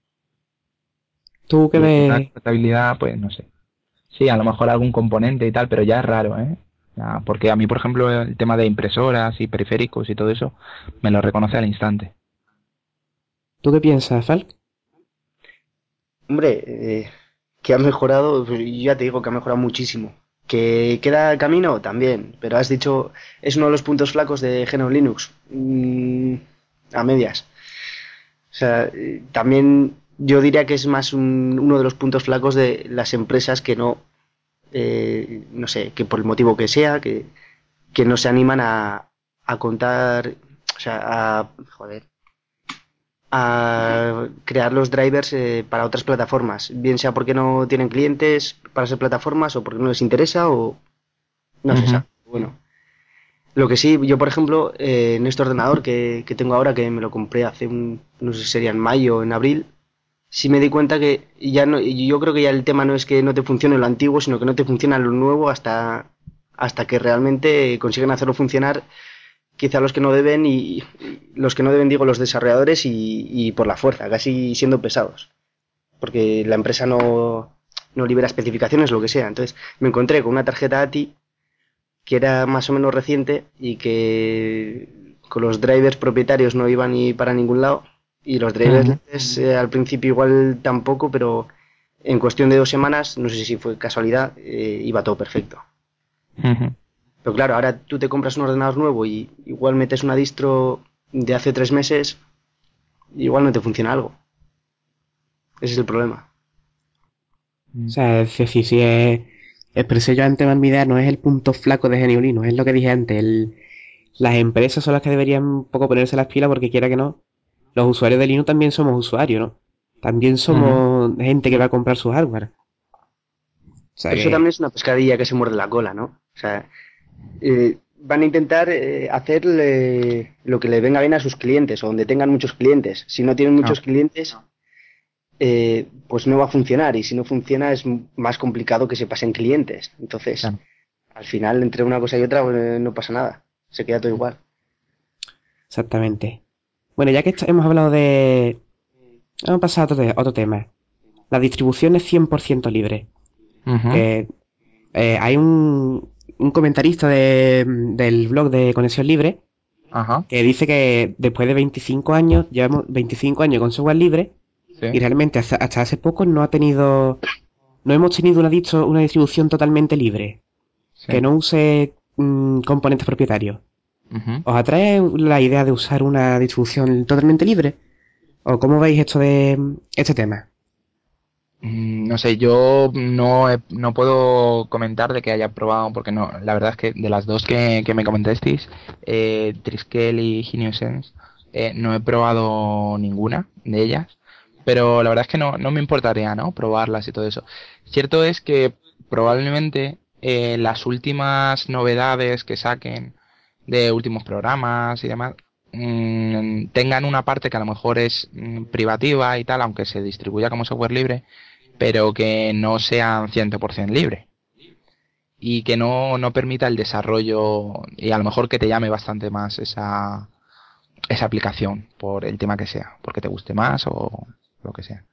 ¿Tú qué Y el tema de ves? compatibilidad, pues no sé. Sí, a lo mejor algún componente y tal, pero ya es raro, ¿eh? Ya, porque a mí, por ejemplo, el tema de impresoras y periféricos y todo eso, me lo reconoce al instante. ¿Tú qué piensas, Falk? Hombre, eh, que ha mejorado, pues, ya te digo que ha mejorado muchísimo. Que queda camino también, pero has dicho, es uno de los puntos flacos de G N U Linux. Mm, a medias. O sea, eh, también yo diría que es más un- uno de los puntos flacos de las empresas que no, eh, no sé, que por el motivo que sea, que, que no se animan a, a contar, o sea, a, joder, a crear los drivers eh, para otras plataformas, bien sea porque no tienen clientes para esas plataformas o porque no les interesa o no se Ujú, sabe. Bueno, lo que sí, yo por ejemplo, eh, en este ordenador que, que tengo ahora, que me lo compré hace un, no sé si sería en mayo o en abril, sí me di cuenta que ya no, yo creo que ya el tema no es que no te funcione lo antiguo, sino que no te funciona lo nuevo hasta, hasta que realmente consiguen hacerlo funcionar quizá los que no deben y, y los que no deben digo los desarrolladores y, y por la fuerza, casi siendo pesados, porque la empresa no, no libera especificaciones, lo que sea. Entonces me encontré con una tarjeta A T I que era más o menos reciente y que con los drivers propietarios no iba ni para ningún lado y los drivers ujú, eh, al principio igual tampoco, pero en cuestión de dos semanas, no sé si fue casualidad, eh, iba todo perfecto. ujú. Pero claro, ahora tú te compras un ordenador nuevo y igual metes una distro de hace tres meses, igual no te funciona algo. Ese es el problema. O sea, es decir, si es, expresé yo antes en mi idea, no es el punto flaco de Geniolino, es lo que dije antes. El, las empresas son las que deberían un poco ponerse las pilas porque quiera que no, los usuarios de Linux también somos usuarios, ¿no? También Ujú. somos gente que va a comprar su hardware. O sea Pero eso que, también es una pescadilla que se muerde la cola, ¿no? O sea, eh, van a intentar eh, hacer lo que le venga bien a sus clientes o donde tengan muchos clientes. Si no tienen Claro, muchos clientes, eh, pues no va a funcionar y si no funciona es m- más complicado que se pasen clientes. Entonces, claro. al final, entre una cosa y otra, eh, no pasa nada. Se queda todo igual. exactamente. Bueno, ya que est- hemos hablado de... Vamos a pasar a otro, te- otro tema. la distribución es cien por ciento libre. Ujú. Eh, eh, hay un, un comentarista de, del blog de Conexión Libre Ajá. que dice que después de veinticinco años, llevamos veinticinco años con software libre Sí. y realmente hasta, hasta hace poco no ha tenido, no hemos tenido una, distro- una distribución totalmente libre, Sí. que no use mm, componentes propietarios. Ujú. ¿Os atrae la idea de usar una distribución totalmente libre? ¿O cómo veis esto de este tema? Mm, No sé, yo no, he- no puedo comentar de que haya probado, porque no, la verdad es que de las dos que, que me comentasteis, eh, Triskel y Genusense, eh, no he probado ninguna de ellas, pero la verdad es que no, no me importaría, ¿no? Probarlas y todo eso. Cierto es que probablemente eh, las últimas novedades que saquen de últimos programas y demás, mm, tengan una parte que a lo mejor es mm, privativa y tal, aunque se distribuya como software libre, pero que no sean cien por ciento libre y que no, no permita el desarrollo y a lo mejor que te llame bastante más esa, esa aplicación por el tema que sea, porque te guste más o lo que sea.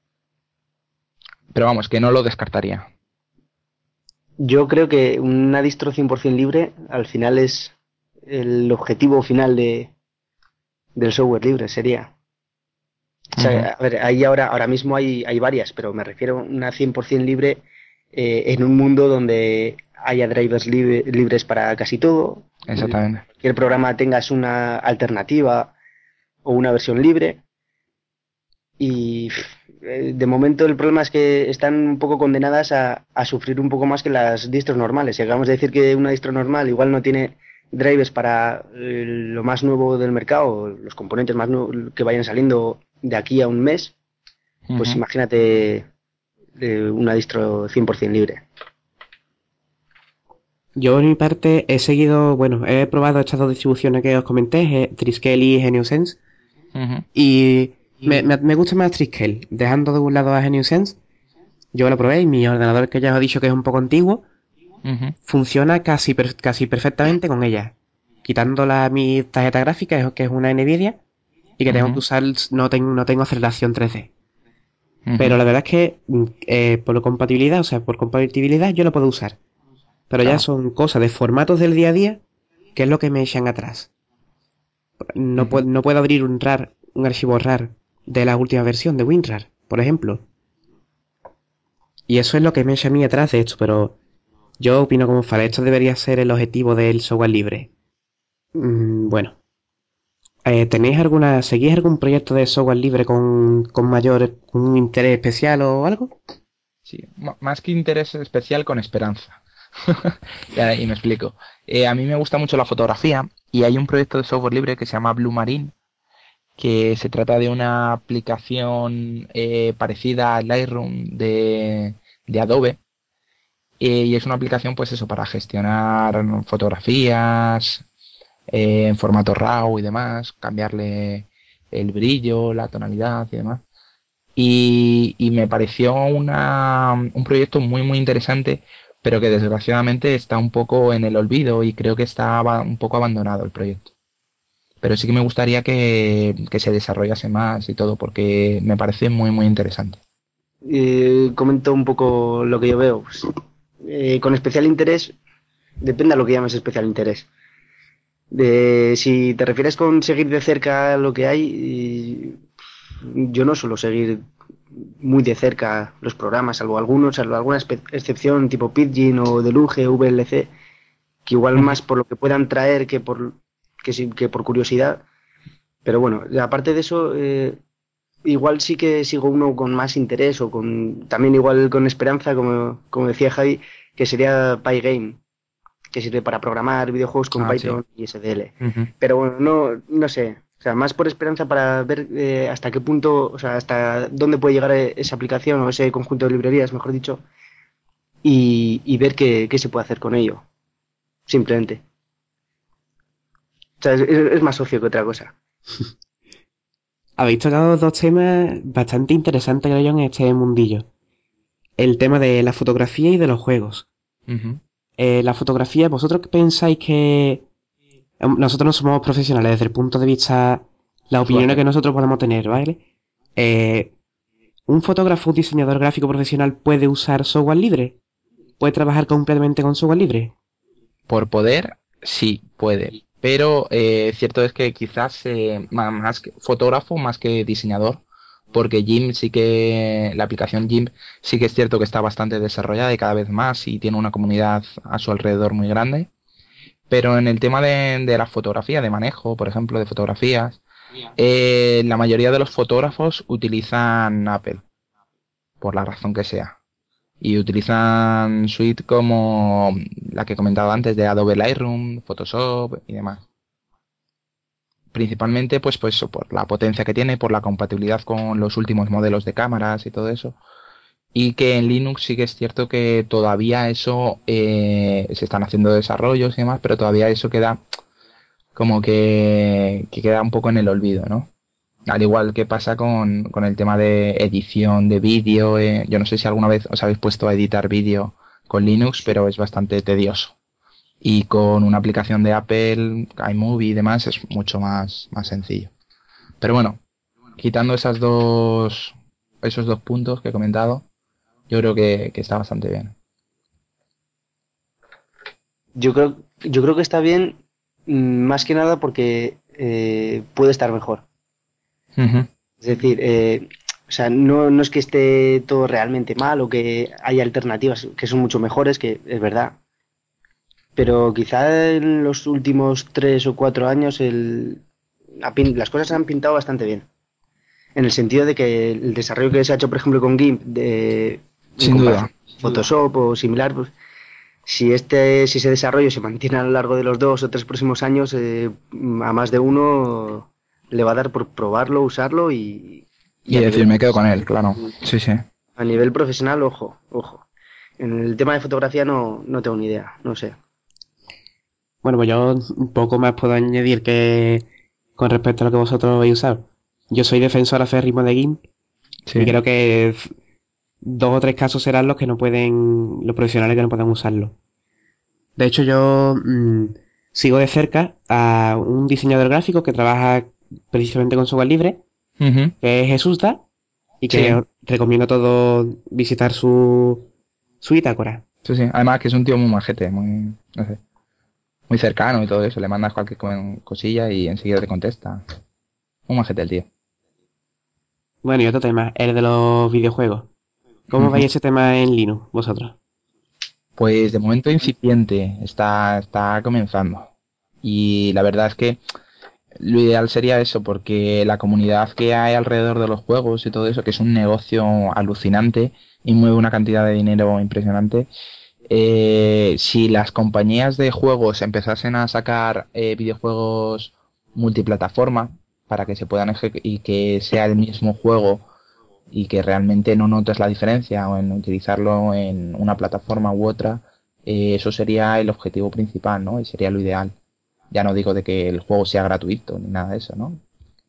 Pero vamos, que no lo descartaría. Yo creo que una distro cien por ciento libre al final es el objetivo final de, del software libre, sería. O Ujú. sea, a ver, ahí ahora, ahora mismo hay, hay varias, pero me refiero a una cien por ciento libre eh, en un mundo donde haya drivers libre- libres para casi todo. Exactamente. Cualquier programa tengas una alternativa o una versión libre. Y eh, de momento el problema es que están un poco condenadas a, a sufrir un poco más que las distros normales. Si acabamos de decir que una distro normal igual no tiene drivers para eh, lo más nuevo del mercado, los componentes más nuevos que vayan saliendo de aquí a un mes, pues Ujú. imagínate eh, una distro cien por ciento libre. Yo, por mi parte, he seguido, bueno, he probado estas dos distribuciones que os comenté, eh, Triskel y GenuSense, Ujú. y me, me, me gusta más Triskel. Dejando de un lado a GenuSense, yo lo probé y mi ordenador, que ya os he dicho que es un poco antiguo, Ujú. funciona casi, per- casi perfectamente con ella. Quitando la, mi tarjeta gráfica, que es una Nvidia, y que tengo que Ujú. usar, no tengo, no tengo aceleración tres D. Pero Ujú. la verdad es que mm, eh, por compatibilidad, o sea, por compatibilidad yo lo puedo usar. Pero ya Claro. son cosas de formatos del día a día que es lo que me echan atrás. No, Ujú. puedo, no puedo abrir un RAR, un archivo RAR de la última versión de WinRAR, por ejemplo. Y eso es lo que me echa a mí atrás de esto, pero yo opino como Fara, esto debería ser el objetivo del software libre. Mm, bueno, eh, ¿tenéis alguna, seguís algún proyecto de software libre con, con mayor, con un interés especial o algo? Sí, m- más que interés especial con esperanza. Y ahí me explico. Eh, a mí me gusta mucho la fotografía y hay un proyecto de software libre que se llama Blue Marine, que se trata de una aplicación eh, parecida a Lightroom de, de Adobe. Eh, y es una aplicación, pues eso, para gestionar fotografías eh, en formato RAW y demás, cambiarle el brillo, la tonalidad y demás. Y, y me pareció una, un proyecto muy muy interesante, pero que desgraciadamente está un poco en el olvido y creo que está aba- un poco abandonado el proyecto. Pero sí que me gustaría que, que se desarrollase más y todo, porque me parece muy muy interesante. Eh, comento un poco lo que yo veo. Pues, eh, con especial interés, depende a lo que llames especial interés. De, si te refieres con seguir de cerca lo que hay, y yo no suelo seguir muy de cerca los programas, salvo algunos, salvo alguna espe- excepción tipo Pidgin o Deluge, V L C, que igual Ujú. más por lo que puedan traer que por, que, sí- que por curiosidad. Pero bueno, aparte de eso, eh, igual sí que sigo uno con más interés o con también igual con esperanza, como, como decía Javi, que sería Pygame, que sirve para programar videojuegos con Ah, sí. Python y S D L. Ujú. Pero bueno, no, no sé. O sea, más por esperanza para ver eh, hasta qué punto, o sea, hasta dónde puede llegar eh, esa aplicación o ese conjunto de librerías, mejor dicho, y, y ver qué, qué se puede hacer con ello. Simplemente. O sea, es, es más socio que otra cosa. Habéis tocado dos temas bastante interesantes, creo yo, en este mundillo. El tema de la fotografía y de los juegos. Ujú. Eh, la fotografía, ¿vosotros qué pensáis que... em, Nosotros no somos profesionales desde el punto de vista, las opiniones Usuario. que nosotros podemos tener, ¿vale? Eh, ¿Un fotógrafo o diseñador gráfico profesional puede usar software libre? ¿Puede trabajar completamente con software libre? Por poder, sí, puede. Pero eh, cierto es que quizás eh, ma- más que fotógrafo más que diseñador, porque GIMP sí que, la aplicación GIMP sí que es cierto que está bastante desarrollada y cada vez más y tiene una comunidad a su alrededor muy grande. Pero en el tema de, de la fotografía, de manejo, por ejemplo, de fotografías, eh, la mayoría de los fotógrafos utilizan Apple, por la razón que sea. Y utilizan suite como la que comentaba antes de Adobe Lightroom, Photoshop y demás. Principalmente pues, pues eso, por la potencia que tiene, por la compatibilidad con los últimos modelos de cámaras y todo eso. Y que en Linux sí que es cierto que todavía eso eh, se están haciendo desarrollos y demás, pero todavía eso queda como que, que queda un poco en el olvido, ¿no? Al igual que pasa con, con el tema de edición de vídeo. Eh, yo no sé si alguna vez os habéis puesto a editar vídeo con Linux, pero es bastante tedioso. Y con una aplicación de Apple, iMovie y demás, es mucho más, más sencillo. Pero bueno, quitando esas dos, esos dos puntos que he comentado, yo creo que, que está bastante bien. Yo creo, yo creo que está bien, mm, más que nada porque eh, puede estar mejor. Ujú. Es decir, eh, o sea, no, no es que esté todo realmente mal o que haya alternativas que son mucho mejores, que es verdad. Pero quizá en los últimos tres o cuatro años el, la pin- las cosas se han pintado bastante bien. En el sentido de que el desarrollo que se ha hecho, por ejemplo, con GIMP, de, en Sin duda. comparación con Photoshop o similar, pues, si este, si ese desarrollo se mantiene a lo largo de los dos o tres próximos años, eh, a más de uno le va a dar por probarlo, usarlo y, y Y a nivel, decir, me quedo con él, claro. Sí, sí. a nivel profesional, ojo, ojo. En el tema de fotografía no, no tengo ni idea, no sé. Bueno, pues yo un poco más puedo añadir que con respecto a lo que vosotros habéis usado. Yo soy defensor acérrimo de GIMP y Sí. creo que dos o tres casos serán los que no pueden, los profesionales que no puedan usarlo. De hecho, yo mmm, sigo de cerca a un diseñador gráfico que trabaja precisamente con software libre, Ujú. que es Jesús Da, y que Sí, os recomiendo a todos visitar su, su bitácora. sí, sí. Además que es un tío muy majete, muy, no sé, muy cercano y todo eso. Le mandas cualquier co- cosilla y enseguida te contesta. Muy majete el tío. Bueno, y otro tema, el de los videojuegos. ¿Cómo Ujú. veis ese tema en Linux, vosotros? Pues de momento incipiente, está, está comenzando. Y la verdad es que lo ideal sería eso, porque la comunidad que hay alrededor de los juegos y todo eso, que es un negocio alucinante y mueve una cantidad de dinero impresionante, eh, si las compañías de juegos empezasen a sacar eh, videojuegos multiplataforma para que se puedan eje- y que sea el mismo juego y que realmente no notes la diferencia o en utilizarlo en una plataforma u otra, eh, eso sería el objetivo principal, ¿no? Y sería lo ideal. Ya no digo de que el juego sea gratuito ni nada de eso, ¿no?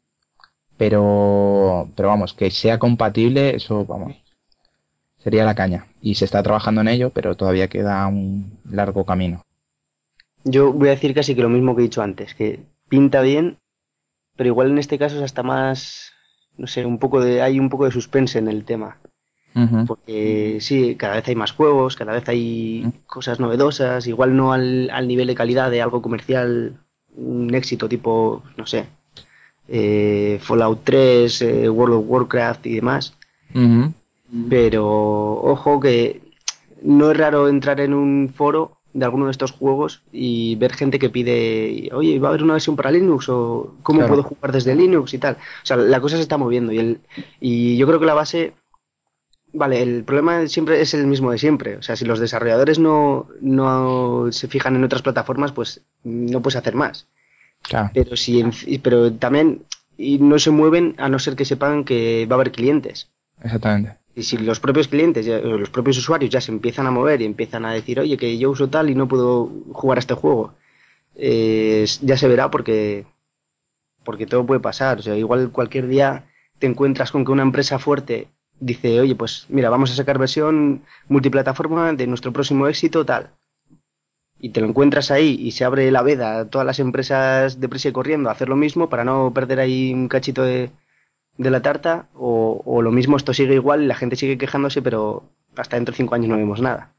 Pero, pero vamos, que sea compatible, eso, vamos, sería la caña. Y se está trabajando en ello, pero todavía queda un largo camino. Yo voy a decir casi que lo mismo que he dicho antes, que pinta bien, pero igual en este caso es hasta más, no sé, un poco de, hay un poco de suspense en el tema. Ujú. Porque sí, cada vez hay más juegos, cada vez hay cosas novedosas, igual no al, al nivel de calidad de algo comercial, un éxito tipo, no sé, eh, Fallout tres, eh, World of Warcraft y demás. Ujú. Pero ojo que no es raro entrar en un foro de alguno de estos juegos y ver gente que pide, oye, ¿va a haber una versión para Linux? ¿O cómo Claro, puedo jugar desde Linux y tal? O sea, la cosa se está moviendo y, el, y yo creo que la base. Vale, el problema siempre es el mismo de siempre. O sea, si los desarrolladores no, no se fijan en otras plataformas, pues no puedes hacer más. claro, Pero si, pero también y no se mueven a no ser que sepan que va a haber clientes. exactamente. Y si los propios clientes, ya- o los propios usuarios ya se empiezan a mover y empiezan a decir, oye, que yo uso tal y no puedo jugar a este juego, eh, ya se verá porque, porque todo puede pasar. O sea, igual cualquier día te encuentras con que una empresa fuerte dice, oye, pues mira, vamos a sacar versión multiplataforma de nuestro próximo éxito, tal. Y te lo encuentras ahí y se abre la veda a todas las empresas deprisa y corriendo a hacer lo mismo para no perder ahí un cachito de, de la tarta, o, o lo mismo, esto sigue igual y la gente sigue quejándose, pero hasta dentro de cinco años no vemos nada.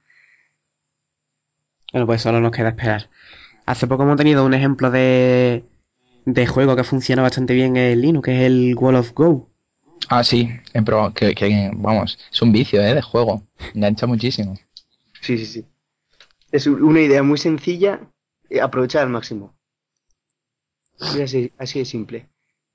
Bueno, pues solo nos queda esperar. Hace poco hemos tenido un ejemplo de, de juego que funciona bastante bien en Linux, que es el Wall of Go. Ah, sí, he probado, que, que, vamos, es un vicio, ¿eh? De juego. Engancha muchísimo. Sí, sí, sí. Es una idea muy sencilla, eh, aprovechar al máximo. Es así, así de simple.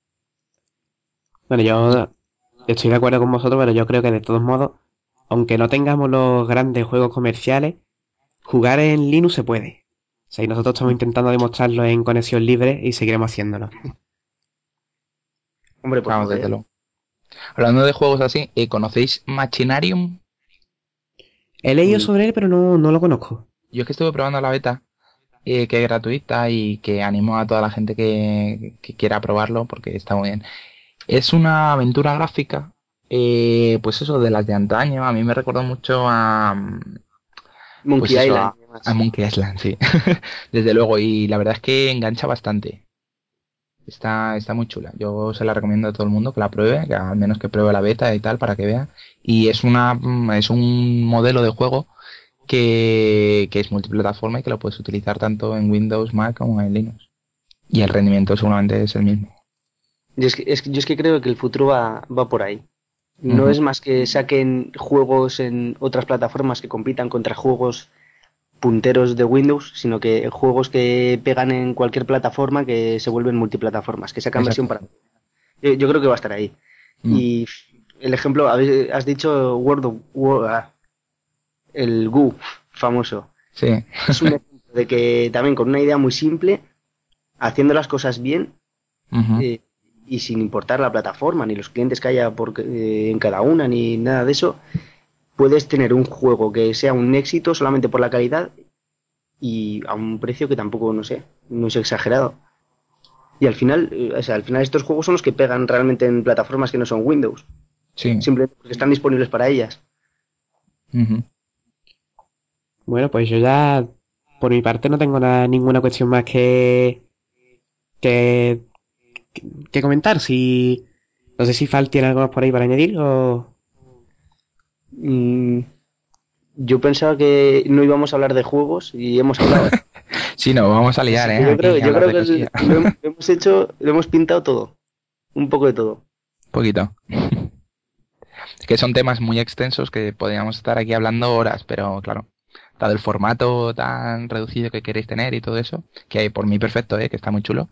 Bueno, yo estoy de acuerdo con vosotros, pero yo creo que de todos modos, aunque no tengamos los grandes juegos comerciales, jugar en Linux se puede. O sea, y nosotros estamos intentando demostrarlo en conexión libre y seguiremos haciéndolo. Hombre, por Vamos, favor. desde luego. Hablando de juegos así, ¿eh, ¿conocéis Machinarium? He leído Mm, sobre él, pero no, no lo conozco. Yo es que estuve probando la beta, eh, que es gratuita y que animo a toda la gente que, que quiera probarlo porque está muy bien. Es una aventura gráfica, eh, pues eso, de las de antaño. A mí me recordó mucho a, pues Monkey eso, Island a, y a demás. Monkey Island, sí. Desde luego, y la verdad es que engancha bastante. Está, está muy chula. Yo se la recomiendo a todo el mundo que la pruebe, que al menos que pruebe la beta y tal para que vea. Y es una, mm, es un modelo de juego que, que es multiplataforma y que lo puedes utilizar tanto en Windows, Mac como en Linux. Y el rendimiento seguramente es el mismo. Yo es que, es que- yo es que creo que el futuro va, va por ahí. No Ujú. es más que saquen juegos en otras plataformas que compitan contra juegos punteros de Windows, sino que juegos que pegan en cualquier plataforma que se vuelven multiplataformas, que sacan versión Exacto. para... Yo, yo creo que va a estar ahí. Mm. Y el ejemplo, habéis- has dicho World of War, ah, el Go famoso. Sí. Es un ejemplo de que también con una idea muy simple, haciendo las cosas bien, Ujú. eh, y sin importar la plataforma, ni los clientes que haya por, eh, en cada una, ni nada de eso, puedes tener un juego que sea un éxito solamente por la calidad y a un precio que tampoco, no sé, no es exagerado. Y al final, eh, o sea, al final estos juegos son los que pegan realmente en plataformas que no son Windows, Sí. simplemente porque están disponibles para ellas. Ujú. Bueno, pues yo ya, por mi parte, no tengo nada, ninguna cuestión más que, que, que comentar. Si, no sé si Fal tiene algo más por ahí para añadir o... Mm, yo pensaba que no íbamos a hablar de juegos y hemos hablado, ¿eh? Sí, no, vamos a liar, Así ¿eh? que yo creo, Aquí a yo hablar creo de que cosillas. el- lo, hem- lo hemos hecho, lo hemos pintado todo, un poco de todo. Un poquito. Que son temas muy extensos que podríamos estar aquí hablando horas, pero claro, dado el formato tan reducido que queréis tener y todo eso, que por mí perfecto, ¿eh? Que está muy chulo.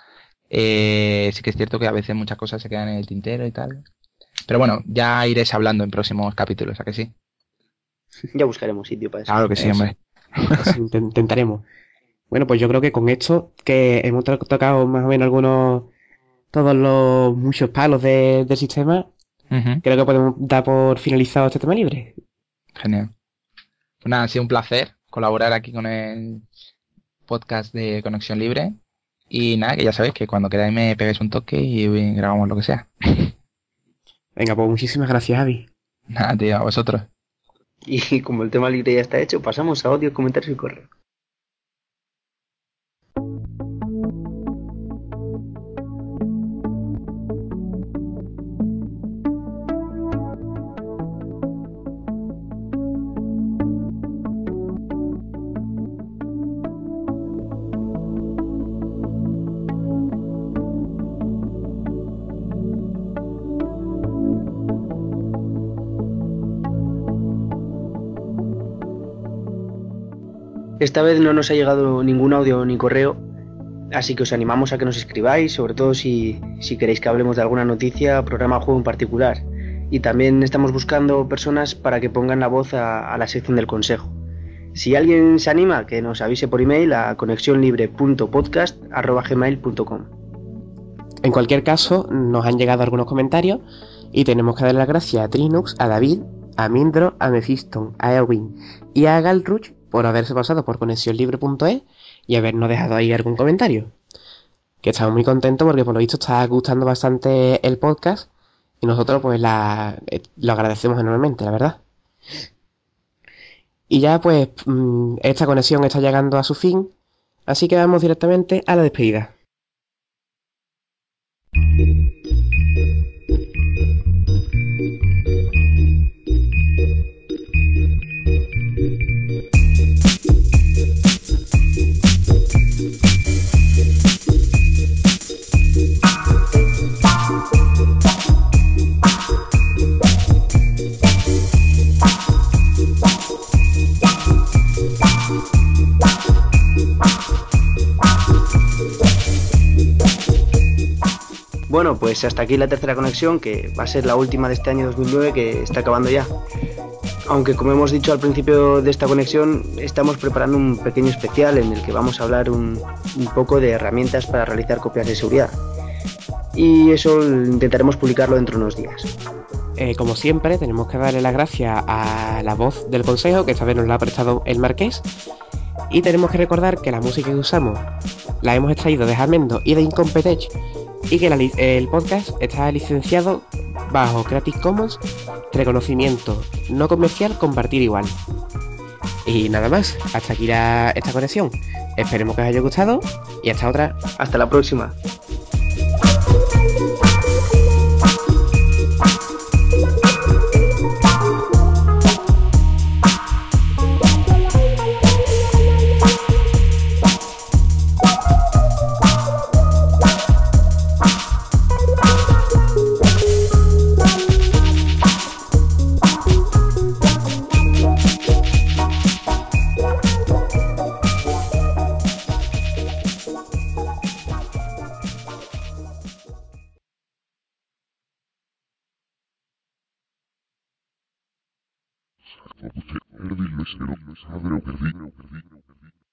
Eh, sí que es cierto que a veces muchas cosas se quedan en el tintero y tal. Pero bueno, ya iréis hablando en próximos capítulos, ¿a que sí? Ya buscaremos sitio para eso. Claro que sí, Eso, hombre. eso inten- intentaremos. Bueno, pues yo creo que con esto, que hemos to- tocado más o menos algunos, todos los muchos palos de- del sistema, Ujú. creo que podemos dar por finalizado este tema libre. Genial. Pues nada, ha sido un placer colaborar aquí con el podcast de Conexión Libre. Y nada, que ya sabéis que cuando queráis me pegáis un toque y grabamos lo que sea. Venga, pues muchísimas gracias, Javi. Nada, tío, a vosotros. Y como el tema libre ya está hecho, pasamos a audio, comentarios y correo. Esta vez no nos ha llegado ningún audio ni correo, así que os animamos a que nos escribáis, sobre todo si, si queréis que hablemos de alguna noticia, programa o juego en particular. Y también estamos buscando personas para que pongan la voz a, a la sección del consejo. Si alguien se anima, que nos avise por email a conexiónlibre punto podcast arroba gmail punto com. En cualquier caso, nos han llegado algunos comentarios y tenemos que dar las gracias a Trinux, a David, a Mindro, a Mephiston, a Erwin y a Galruch por haberse pasado por conexiónlibre punto es y habernos dejado ahí algún comentario. Que estamos muy contentos porque por lo visto está gustando bastante el podcast y nosotros pues la, eh, lo agradecemos enormemente, la verdad. Y ya pues mmm, esta conexión está llegando a su fin, así que vamos directamente a la despedida. Bueno, pues hasta aquí la tercera conexión, que va a ser la última de este año dos mil nueve, que está acabando ya. Aunque como hemos dicho al principio de esta conexión, estamos preparando un pequeño especial en el que vamos a hablar un, un poco de herramientas para realizar copias de seguridad. Y eso intentaremos publicarlo dentro de unos días. Eh, como siempre, tenemos que darle las gracias a la voz del consejo, que esta vez nos la ha prestado el Marqués. Y tenemos que recordar que la música que usamos la hemos extraído de Jamendo y de Incompetech, y que la, el podcast está licenciado bajo Creative Commons, reconocimiento no comercial, compartir igual. Y nada más, hasta aquí la, esta conexión. Esperemos que os haya gustado y hasta otra. Hasta la próxima. Perdí, lo espero, padre, perdí, perdí, perdí.